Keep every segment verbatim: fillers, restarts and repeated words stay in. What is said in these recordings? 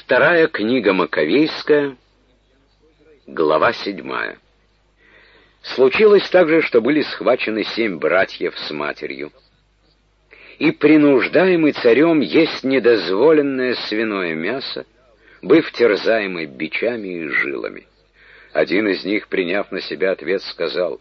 Вторая книга Маковейская, глава седьмая. Случилось также, что были схвачены семь братьев с матерью, и принуждаемый царем есть недозволенное свиное мясо, быв терзаемый бичами и жилами. Один из них, приняв на себя ответ, сказал: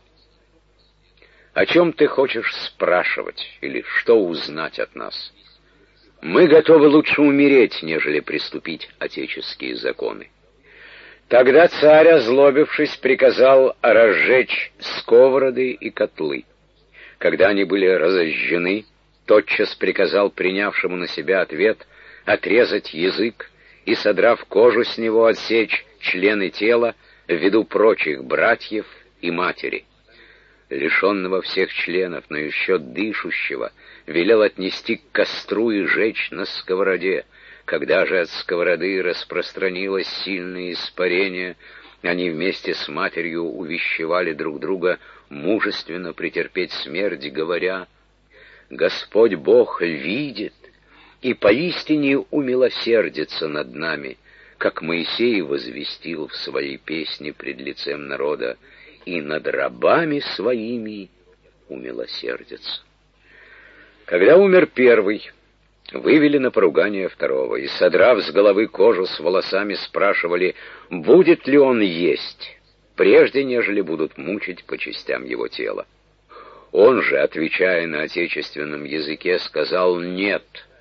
«О чем ты хочешь спрашивать или что узнать от нас? Мы готовы лучше умереть, нежели приступить отеческие законы». Тогда царь, озлобившись, приказал разжечь сковороды и котлы. Когда они были разожжены, тотчас приказал принявшему на себя ответ отрезать язык и, содрав кожу с него, отсечь члены тела ввиду прочих братьев и матери. Лишенного всех членов, но еще дышущего, велел отнести к костру и жечь на сковороде. Когда же от сковороды распространилось сильное испарение, они вместе с матерью увещевали друг друга мужественно претерпеть смерть, говоря: «Господь Бог видит и поистине умилосердится над нами, как Моисей возвестил в своей песне пред лицем народа, и над рабами своими умилосердится». Когда умер первый, вывели на поругание второго, и, содрав с головы кожу с волосами, спрашивали, будет ли он есть, прежде нежели будут мучить по частям его тела. Он же, отвечая на отечественном языке, сказал «нет».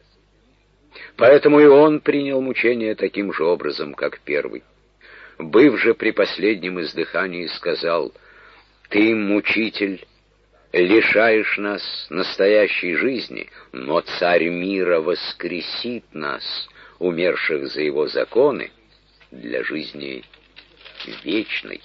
Поэтому и он принял мучение таким же образом, как первый. Быв же при последнем издыхании, сказал: «Ты, мучитель, лишаешь нас настоящей жизни, но царь мира воскресит нас, умерших за его законы, для жизни вечной».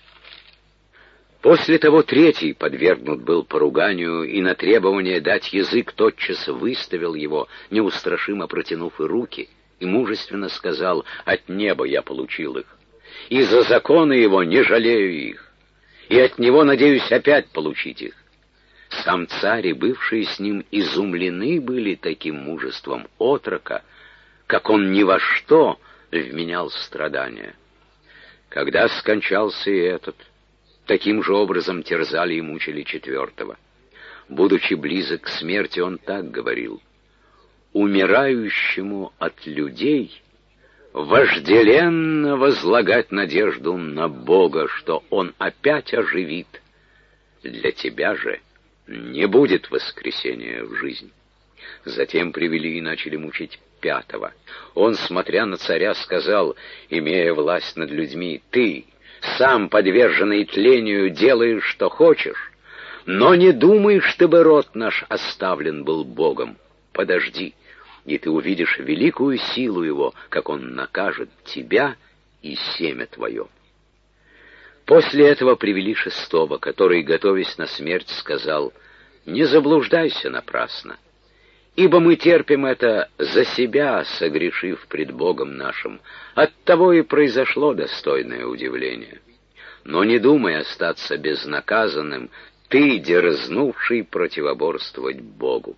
После того третий подвергнут был поруганию, и на требование дать язык тотчас выставил его, неустрашимо протянув и руки, и мужественно сказал: «От неба я получил их, и за законы его не жалею их, и от него надеюсь опять получить их». Сам царь и бывшие с ним изумлены были таким мужеством отрока, как он ни во что вменял страдания. Когда скончался и этот, таким же образом терзали и мучили четвертого. Будучи близок к смерти, он так говорил: «Умирающему от людей вожделенно возлагать надежду на Бога, что Он опять оживит. Для тебя же не будет воскресения в жизнь». Затем привели и начали мучить пятого. Он, смотря на царя, сказал, имея власть над людьми: «Ты, сам подверженный тлению, делаешь, что хочешь, но не думай, чтобы род наш оставлен был Богом. Подожди, и ты увидишь великую силу его, как он накажет тебя и семя твое». После этого привели шестого, который, готовясь на смерть, сказал: «Не заблуждайся напрасно, ибо мы терпим это за себя, согрешив пред Богом нашим. Оттого и произошло достойное удивление. Но не думай остаться безнаказанным, ты, дерзнувший противоборствовать Богу».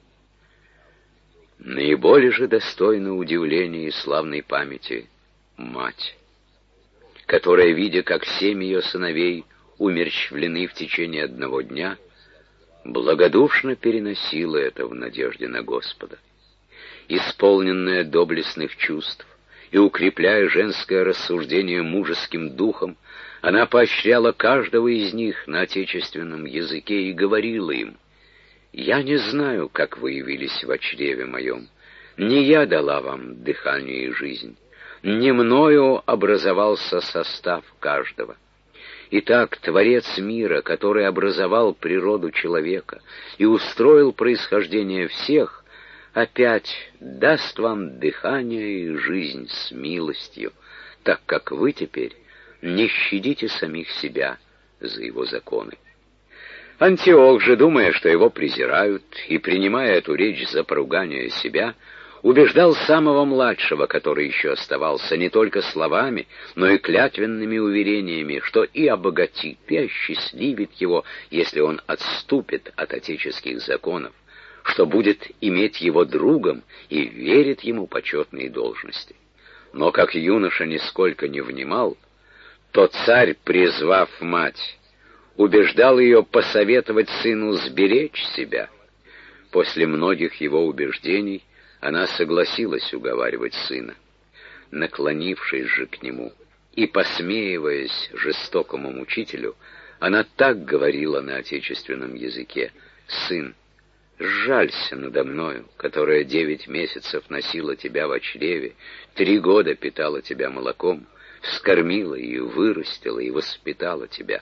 Наиболее же достойно удивления и славной памяти мать, которая, видя, как семь ее сыновей умерщвлены в течение одного дня, благодушно переносила это в надежде на Господа. Исполненная доблестных чувств и укрепляя женское рассуждение мужеским духом, она поощряла каждого из них на отечественном языке и говорила им: «Я не знаю, как вы явились в чреве моем, не я дала вам дыхание и жизнь, не мною образовался состав каждого. Итак, Творец мира, который образовал природу человека и устроил происхождение всех, опять даст вам дыхание и жизнь с милостью, так как вы теперь не щадите самих себя за его законы». Антиох же, думая, что его презирают, и принимая эту речь за поругание себя, убеждал самого младшего, который еще оставался, не только словами, но и клятвенными уверениями, что и обогатит, и осчастливит его, если он отступит от отеческих законов, что будет иметь его другом и верит ему почетные должности. Но как юноша нисколько не внимал, то царь, призвав мать, убеждал ее посоветовать сыну сберечь себя. После многих его убеждений она согласилась уговаривать сына. Наклонившись же к нему и посмеиваясь жестокому мучителю, она так говорила на отечественном языке: «Сын, сжалься надо мною, которая девять месяцев носила тебя во чреве, три года питала тебя молоком, вскормила и вырастила и воспитала тебя.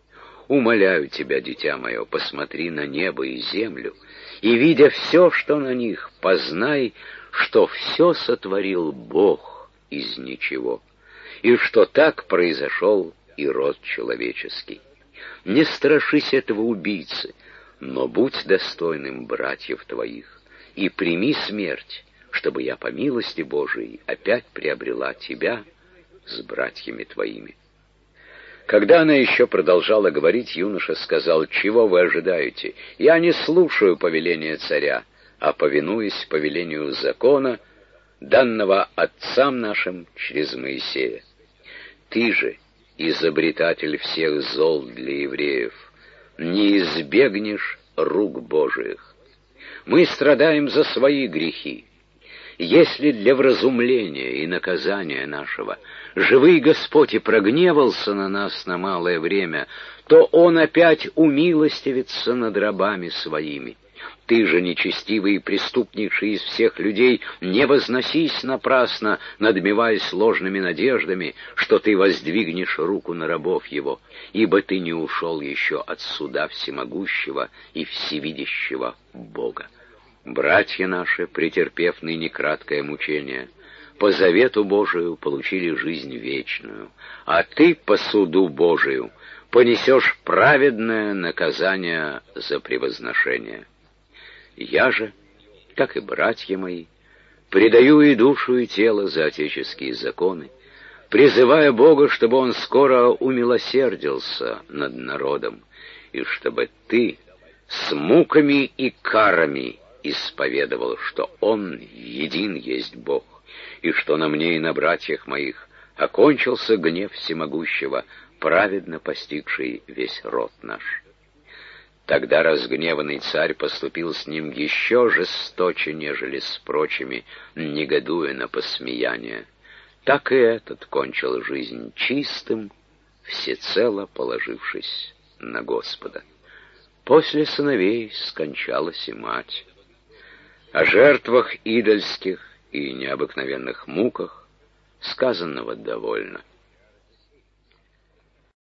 Умоляю тебя, дитя мое, посмотри на небо и землю, и, видя все, что на них, познай, что все сотворил Бог из ничего, и что так произошел и род человеческий. Не страшись этого убийцы, но будь достойным братьев твоих, и прими смерть, чтобы я по милости Божией опять приобрела тебя с братьями твоими». Когда она еще продолжала говорить, юноша сказал: «Чего вы ожидаете? Я не слушаю повеления царя, а повинуюсь повелению закона, данного отцам нашим через Моисея. Ты же, изобретатель всех зол для евреев, не избегнешь рук Божиих. Мы страдаем за свои грехи. Если для вразумления и наказания нашего живый Господь и прогневался на нас на малое время, то Он опять умилостивится над рабами своими. Ты же, нечестивый и преступнейший из всех людей, не возносись напрасно, надмеваясь ложными надеждами, что ты воздвигнешь руку на рабов его, ибо ты не ушел еще от суда всемогущего и всевидящего Бога. Братья наши, претерпев ныне краткое мучение, по завету Божию получили жизнь вечную, а ты по суду Божию понесешь праведное наказание за превозношение. Я же, как и братья мои, предаю и душу, и тело за отеческие законы, призывая Бога, чтобы Он скоро умилосердился над народом, и чтобы ты с муками и карами исповедовал, что Он един есть Бог, и что на мне и на братьях моих окончился гнев всемогущего, праведно постигший весь род наш». Тогда разгневанный царь поступил с ним еще жесточе, нежели с прочими, негодуя на посмеяние. Так и этот кончил жизнь чистым, всецело положившись на Господа. После сыновей скончалась и мать. О жертвах идольских и необыкновенных муках сказанного довольно.